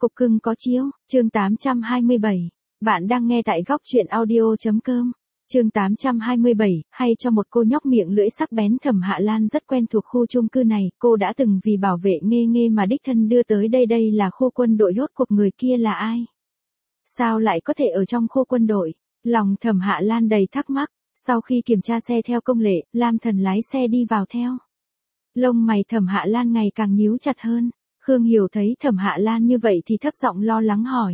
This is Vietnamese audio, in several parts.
Cục cưng có chiếu, chương 827. Bạn đang nghe tại góc truyện audio.com. Chương 827, hay cho một cô nhóc miệng lưỡi sắc bén. Thẩm Hạ Lan rất quen thuộc khu chung cư này, cô đã từng vì bảo vệ Nghê Nghê mà đích thân đưa tới đây. Đây là khu quân đội, rốt cuộc người kia là ai? Sao lại có thể ở trong khu quân đội? Lòng Thẩm Hạ Lan đầy thắc mắc. Sau khi kiểm tra xe theo công lệ, Lam Thần lái xe đi vào theo. Lông mày Thẩm Hạ Lan ngày càng nhíu chặt hơn. Khương Hiểu thấy Thẩm Hạ Lan như vậy thì thấp giọng lo lắng hỏi.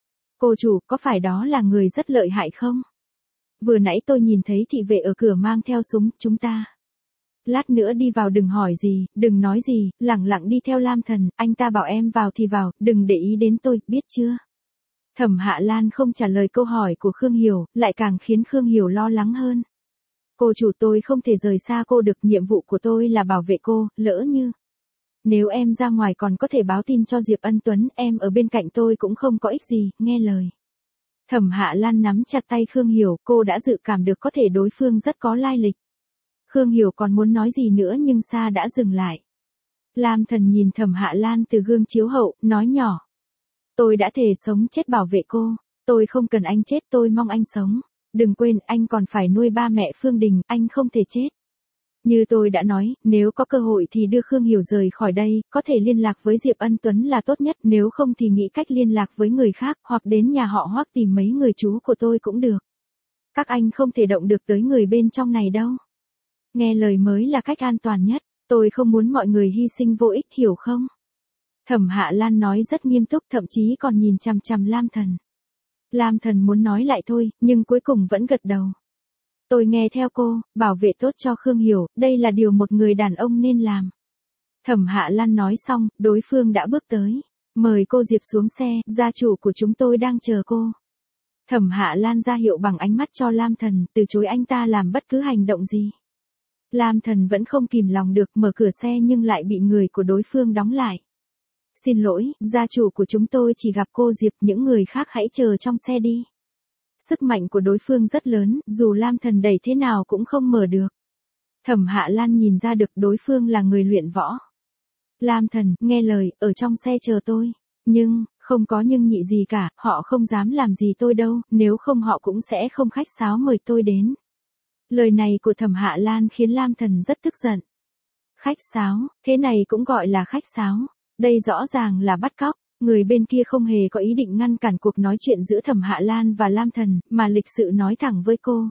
Cô chủ, có phải đó là người rất lợi hại không? Vừa nãy tôi nhìn thấy thị vệ ở cửa mang theo súng. Chúng ta lát nữa đi vào, đừng hỏi gì, đừng nói gì, lẳng lặng đi theo Lam Thần, anh ta bảo em vào thì vào, đừng để ý đến tôi, biết chưa? Thẩm Hạ Lan không trả lời câu hỏi của Khương Hiểu, lại càng khiến Khương Hiểu lo lắng hơn. Cô chủ, tôi không thể rời xa cô được, nhiệm vụ của tôi là bảo vệ cô, lỡ như nếu em ra ngoài còn có thể báo tin cho Diệp Ân Tuấn, em ở bên cạnh tôi cũng không có ích gì, nghe lời. Thẩm Hạ Lan nắm chặt tay Khương Hiểu, cô đã dự cảm được có thể đối phương rất có lai lịch. Khương Hiểu còn muốn nói gì nữa nhưng Sa đã dừng lại. Lam Thần nhìn Thẩm Hạ Lan từ gương chiếu hậu, nói nhỏ. Tôi đã thề sống chết bảo vệ cô, tôi không cần anh chết, tôi mong anh sống. Đừng quên, anh còn phải nuôi ba mẹ Phương Đình, anh không thể chết. Như tôi đã nói, nếu có cơ hội thì đưa Khương Hiểu rời khỏi đây, có thể liên lạc với Diệp Ân Tuấn là tốt nhất, nếu không thì nghĩ cách liên lạc với người khác, hoặc đến nhà họ Hoắc tìm mấy người chú của tôi cũng được. Các anh không thể động được tới người bên trong này đâu. Nghe lời mới là cách an toàn nhất, tôi không muốn mọi người hy sinh vô ích, hiểu không? Thẩm Hạ Lan nói rất nghiêm túc, thậm chí còn nhìn chằm chằm Lam Thần. Lam Thần muốn nói lại thôi, nhưng cuối cùng vẫn gật đầu. Tôi nghe theo cô, bảo vệ tốt cho Khương Hiểu, đây là điều một người đàn ông nên làm. Thẩm Hạ Lan nói xong, đối phương đã bước tới. Mời cô Diệp xuống xe, gia chủ của chúng tôi đang chờ cô. Thẩm Hạ Lan ra hiệu bằng ánh mắt cho Lam Thần, từ chối anh ta làm bất cứ hành động gì. Lam Thần vẫn không kìm lòng được mở cửa xe nhưng lại bị người của đối phương đóng lại. Xin lỗi, gia chủ của chúng tôi chỉ gặp cô Diệp, những người khác hãy chờ trong xe đi. Sức mạnh của đối phương rất lớn, dù Lam Thần đẩy thế nào cũng không mở được. Thẩm Hạ Lan nhìn ra được đối phương là người luyện võ. Lam Thần, nghe lời, ở trong xe chờ tôi. Nhưng, không có nhưng nhị gì cả, họ không dám làm gì tôi đâu, nếu không họ cũng sẽ không khách sáo mời tôi đến. Lời này của Thẩm Hạ Lan khiến Lam Thần rất tức giận. Khách sáo, thế này cũng gọi là khách sáo. Đây rõ ràng là bắt cóc. Người bên kia không hề có ý định ngăn cản cuộc nói chuyện giữa Thẩm Hạ Lan và Lam Thần, mà lịch sự nói thẳng với cô.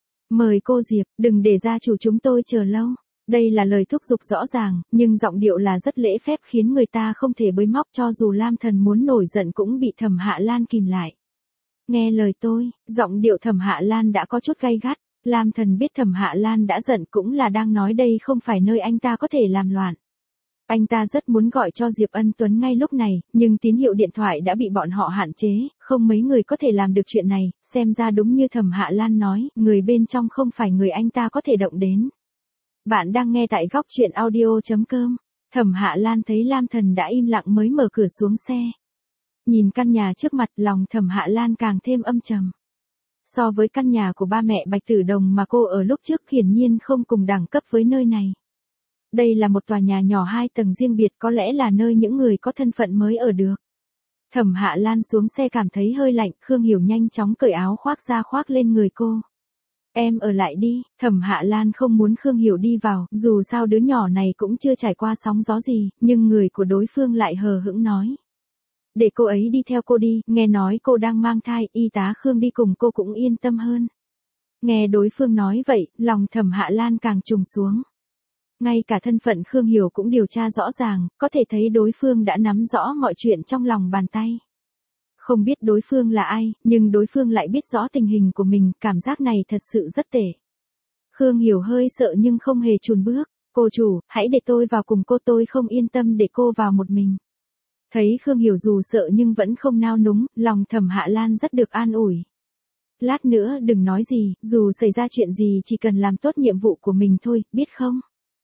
Mời cô Diệp, đừng để gia chủ chúng tôi chờ lâu. Đây là lời thúc giục rõ ràng, nhưng giọng điệu là rất lễ phép khiến người ta không thể bới móc, cho dù Lam Thần muốn nổi giận cũng bị Thẩm Hạ Lan kìm lại. Nghe lời tôi, giọng điệu Thẩm Hạ Lan đã có chút gay gắt. Lam Thần biết Thẩm Hạ Lan đã giận cũng là đang nói đây không phải nơi anh ta có thể làm loạn. Anh ta rất muốn gọi cho Diệp Ân Tuấn ngay lúc này, nhưng tín hiệu điện thoại đã bị bọn họ hạn chế, không mấy người có thể làm được chuyện này, xem ra đúng như Thẩm Hạ Lan nói, người bên trong không phải người anh ta có thể động đến. Bạn đang nghe tại góc truyện audio.com. Thẩm Hạ Lan thấy Lam Thần đã im lặng mới mở cửa xuống xe. Nhìn căn nhà trước mặt, lòng Thẩm Hạ Lan càng thêm âm trầm. So với căn nhà của ba mẹ Bạch Tử Đồng mà cô ở lúc trước, hiển nhiên không cùng đẳng cấp với nơi này. Đây là một tòa nhà nhỏ 2 tầng riêng biệt, có lẽ là nơi những người có thân phận mới ở được. Thẩm Hạ Lan xuống xe cảm thấy hơi lạnh, Khương Hiểu nhanh chóng cởi áo khoác ra khoác lên người cô. Em ở lại đi, Thẩm Hạ Lan không muốn Khương Hiểu đi vào, dù sao đứa nhỏ này cũng chưa trải qua sóng gió gì, nhưng người của đối phương lại hờ hững nói. Để cô ấy đi theo cô đi, nghe nói cô đang mang thai, y tá Khương đi cùng cô cũng yên tâm hơn. Nghe đối phương nói vậy, lòng Thẩm Hạ Lan càng trùng xuống. Ngay cả thân phận Khương Hiểu cũng điều tra rõ ràng, có thể thấy đối phương đã nắm rõ mọi chuyện trong lòng bàn tay. Không biết đối phương là ai, nhưng đối phương lại biết rõ tình hình của mình, cảm giác này thật sự rất tệ. Khương Hiểu hơi sợ nhưng không hề chùn bước. Cô chủ, hãy để tôi vào cùng cô, tôi không yên tâm để cô vào một mình. Thấy Khương Hiểu dù sợ nhưng vẫn không nao núng, lòng Thẩm Hạ Lan rất được an ủi. Lát nữa đừng nói gì, dù xảy ra chuyện gì chỉ cần làm tốt nhiệm vụ của mình thôi, biết không?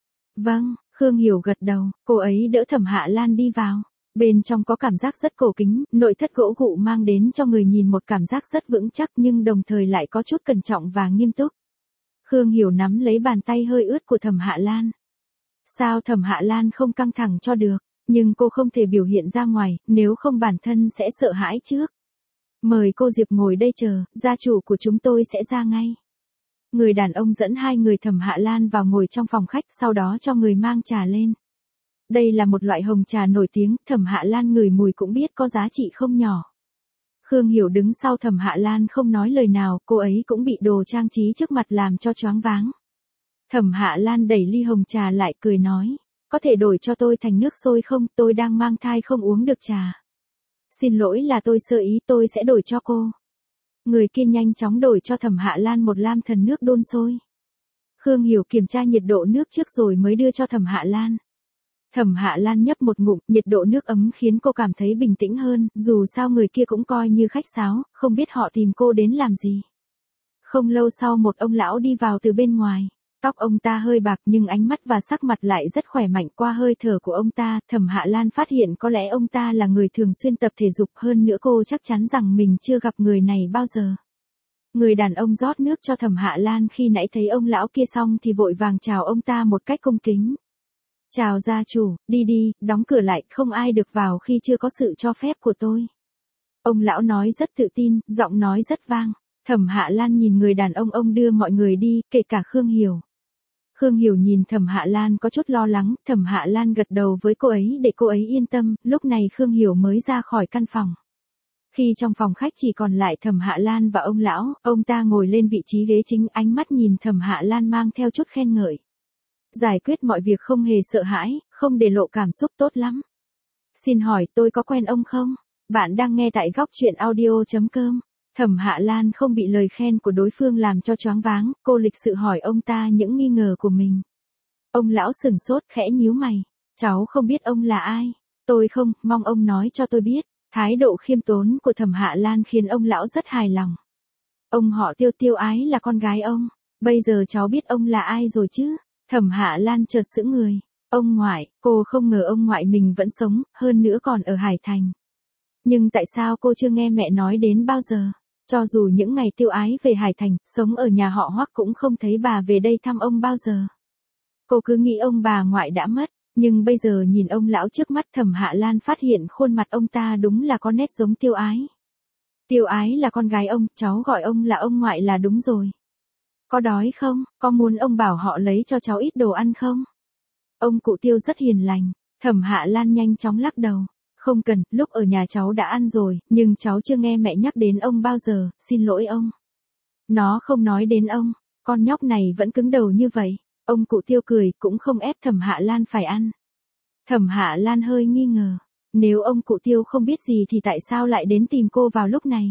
Vâng, Khương Hiểu gật đầu, cô ấy đỡ Thẩm Hạ Lan đi vào. Bên trong có cảm giác rất cổ kính, nội thất gỗ gụ mang đến cho người nhìn một cảm giác rất vững chắc nhưng đồng thời lại có chút cẩn trọng và nghiêm túc. Khương Hiểu nắm lấy bàn tay hơi ướt của Thẩm Hạ Lan. Sao Thẩm Hạ Lan không căng thẳng cho được? nhưng cô không thể biểu hiện ra ngoài, nếu không bản thân sẽ sợ hãi trước. Mời cô Diệp ngồi đây chờ, gia chủ của chúng tôi sẽ ra ngay. Người đàn ông dẫn hai người Thẩm Hạ Lan vào ngồi trong phòng khách, sau đó cho người mang trà lên. Đây là một loại hồng trà nổi tiếng, Thẩm Hạ Lan ngửi mùi cũng biết có giá trị không nhỏ. Khương Hiểu đứng sau Thẩm Hạ Lan không nói lời nào, cô ấy cũng bị đồ trang trí trước mặt làm cho choáng váng. Thẩm Hạ Lan đẩy ly hồng trà lại cười nói, có thể đổi cho tôi thành nước sôi không, tôi đang mang thai không uống được trà. Xin lỗi là tôi sơ ý, tôi sẽ đổi cho cô. Người kia nhanh chóng đổi cho Thẩm Hạ Lan một lam thần nước đun sôi. Khương Hiểu kiểm tra nhiệt độ nước trước rồi mới đưa cho Thẩm Hạ Lan. Thẩm Hạ Lan nhấp một ngụm, nhiệt độ nước ấm khiến cô cảm thấy bình tĩnh hơn, dù sao người kia cũng coi như khách sáo, không biết họ tìm cô đến làm gì. Không lâu sau một ông lão đi vào từ bên ngoài. Tóc ông ta hơi bạc nhưng ánh mắt và sắc mặt lại rất khỏe mạnh, qua hơi thở của ông ta, Thẩm Hạ Lan phát hiện có lẽ ông ta là người thường xuyên tập thể dục, hơn nữa cô chắc chắn rằng mình chưa gặp người này bao giờ. Người đàn ông rót nước cho Thẩm Hạ Lan khi nãy thấy ông lão kia xong thì vội vàng chào ông ta một cách cung kính. Chào gia chủ, đi đi, đóng cửa lại, không ai được vào khi chưa có sự cho phép của tôi. Ông lão nói rất tự tin, giọng nói rất vang. Thẩm Hạ Lan nhìn người đàn ông đưa mọi người đi, kể cả Khương Hiểu. Khương Hiểu nhìn Thẩm Hạ Lan có chút lo lắng, Thẩm Hạ Lan gật đầu với cô ấy để cô ấy yên tâm, lúc này Khương Hiểu mới ra khỏi căn phòng. Khi trong phòng khách chỉ còn lại Thẩm Hạ Lan và ông lão, ông ta ngồi lên vị trí ghế chính, ánh mắt nhìn Thẩm Hạ Lan mang theo chút khen ngợi. Giải quyết mọi việc không hề sợ hãi, không để lộ cảm xúc, tốt lắm. Xin hỏi tôi có quen ông không? Bạn đang nghe tại góc truyện audio.com. Thẩm Hạ Lan không bị lời khen của đối phương làm cho choáng váng, cô lịch sự hỏi ông ta những nghi ngờ của mình. Ông lão sừng sốt khẽ nhíu mày. Cháu không biết ông là ai. Tôi không, mong ông nói cho tôi biết. Thái độ khiêm tốn của Thẩm Hạ Lan khiến ông lão rất hài lòng. Ông họ Tiêu, Tiêu Ái là con gái ông. Bây giờ cháu biết ông là ai rồi chứ? Thẩm Hạ Lan chợt sững người. Ông ngoại, cô không ngờ ông ngoại mình vẫn sống, hơn nữa còn ở Hải Thành. Nhưng tại sao cô chưa nghe mẹ nói đến bao giờ? Cho dù những ngày Tiêu Ái về Hải Thành, sống ở nhà họ Hoắc cũng không thấy bà về đây thăm ông bao giờ. Cô cứ nghĩ ông bà ngoại đã mất, nhưng bây giờ nhìn ông lão trước mắt, Thẩm Hạ Lan phát hiện khuôn mặt ông ta đúng là có nét giống Tiêu Ái. Tiêu Ái là con gái ông, cháu gọi ông là ông ngoại là đúng rồi. Có đói không? Có muốn ông bảo họ lấy cho cháu ít đồ ăn không? Ông cụ Tiêu rất hiền lành. Thẩm Hạ Lan nhanh chóng lắc đầu. Không cần, lúc ở nhà cháu đã ăn rồi, nhưng cháu chưa nghe mẹ nhắc đến ông bao giờ, xin lỗi ông. Nó không nói đến ông, con nhóc này vẫn cứng đầu như vậy. Ông cụ Tiêu cười, cũng không ép Thẩm Hạ Lan phải ăn. Thẩm Hạ Lan hơi nghi ngờ. Nếu ông cụ Tiêu không biết gì thì tại sao lại đến tìm cô vào lúc này?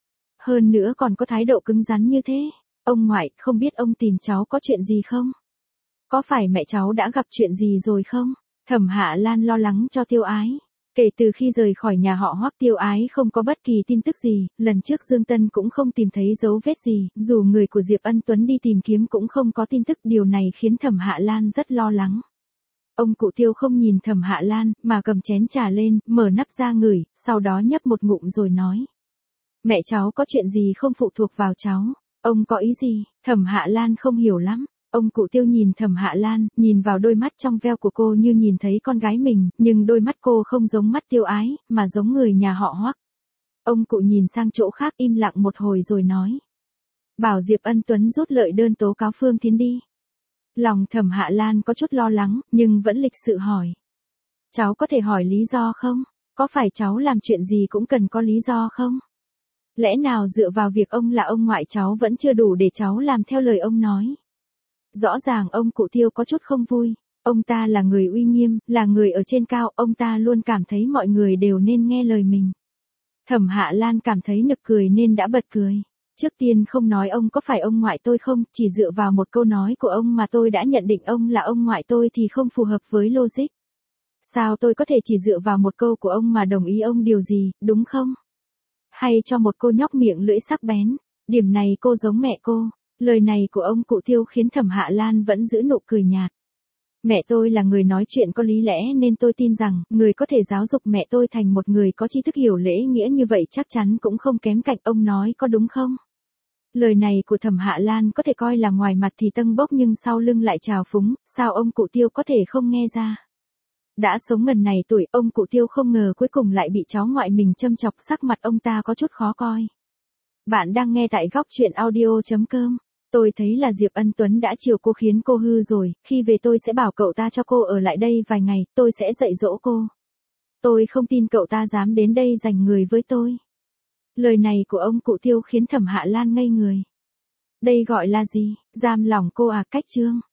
Hơn nữa còn có thái độ cứng rắn như thế. Ông ngoại, không biết ông tìm cháu có chuyện gì không? Có phải mẹ cháu đã gặp chuyện gì rồi không? Thẩm Hạ Lan lo lắng cho Tiêu Ái. Kể từ khi rời khỏi nhà họ Hoắc, Tiêu Ái không có bất kỳ tin tức gì, lần trước Dương Tân cũng không tìm thấy dấu vết gì, dù người của Diệp Ân Tuấn đi tìm kiếm cũng không có tin tức, điều này khiến Thẩm Hạ Lan rất lo lắng. Ông cụ Tiêu không nhìn Thẩm Hạ Lan, mà cầm chén trà lên, mở nắp ra ngửi, sau đó nhấp một ngụm rồi nói. Mẹ cháu có chuyện gì không phụ thuộc vào cháu. Ông có ý gì? Thẩm Hạ Lan không hiểu lắm. Ông cụ Tiêu nhìn Thẩm Hạ Lan, nhìn vào đôi mắt trong veo của cô như nhìn thấy con gái mình, nhưng đôi mắt cô không giống mắt Tiêu Ái, mà giống người nhà họ Hoắc. Ông cụ nhìn sang chỗ khác im lặng một hồi rồi nói. Bảo Diệp Ân Tuấn rút lợi đơn tố cáo Phương Thiến đi. Lòng Thẩm Hạ Lan có chút lo lắng, nhưng vẫn lịch sự hỏi. Cháu có thể hỏi lý do không? Có phải cháu làm chuyện gì cũng cần có lý do không? Lẽ nào dựa vào việc ông là ông ngoại cháu vẫn chưa đủ để cháu làm theo lời ông nói? Rõ ràng ông cụ Tiêu có chút không vui. Ông ta là người uy nghiêm, là người ở trên cao, ông ta luôn cảm thấy mọi người đều nên nghe lời mình. Thẩm Hạ Lan cảm thấy nực cười nên đã bật cười. Trước tiên không nói ông có phải ông ngoại tôi không, chỉ dựa vào một câu nói của ông mà tôi đã nhận định ông là ông ngoại tôi thì không phù hợp với logic. Sao tôi có thể chỉ dựa vào một câu của ông mà đồng ý ông điều gì, đúng không? Hay cho một cô nhóc miệng lưỡi sắc bén, điểm này cô giống mẹ cô. Lời này của ông cụ Tiêu khiến Thẩm Hạ Lan vẫn giữ nụ cười nhạt. Mẹ tôi là người nói chuyện có lý lẽ nên tôi tin rằng, người có thể giáo dục mẹ tôi thành một người có tri thức hiểu lễ nghĩa như vậy chắc chắn cũng không kém cạnh, ông nói có đúng không? Lời này của Thẩm Hạ Lan có thể coi là ngoài mặt thì tâng bốc nhưng sau lưng lại trào phúng, sao ông cụ Tiêu có thể không nghe ra? Đã sống ngần này tuổi, ông cụ Tiêu không ngờ cuối cùng lại bị cháu ngoại mình châm chọc, sắc mặt ông ta có chút khó coi. Bạn đang nghe tại góc truyện audio.com. Tôi thấy là Diệp Ân Tuấn đã chiều cô khiến cô hư rồi, khi về tôi sẽ bảo cậu ta cho cô ở lại đây vài ngày, tôi sẽ dạy dỗ cô. Tôi không tin cậu ta dám đến đây giành người với tôi. Lời này của ông cụ Tiêu khiến Thẩm Hạ Lan ngây người. Đây gọi là gì? Giam lỏng cô à? Cách chương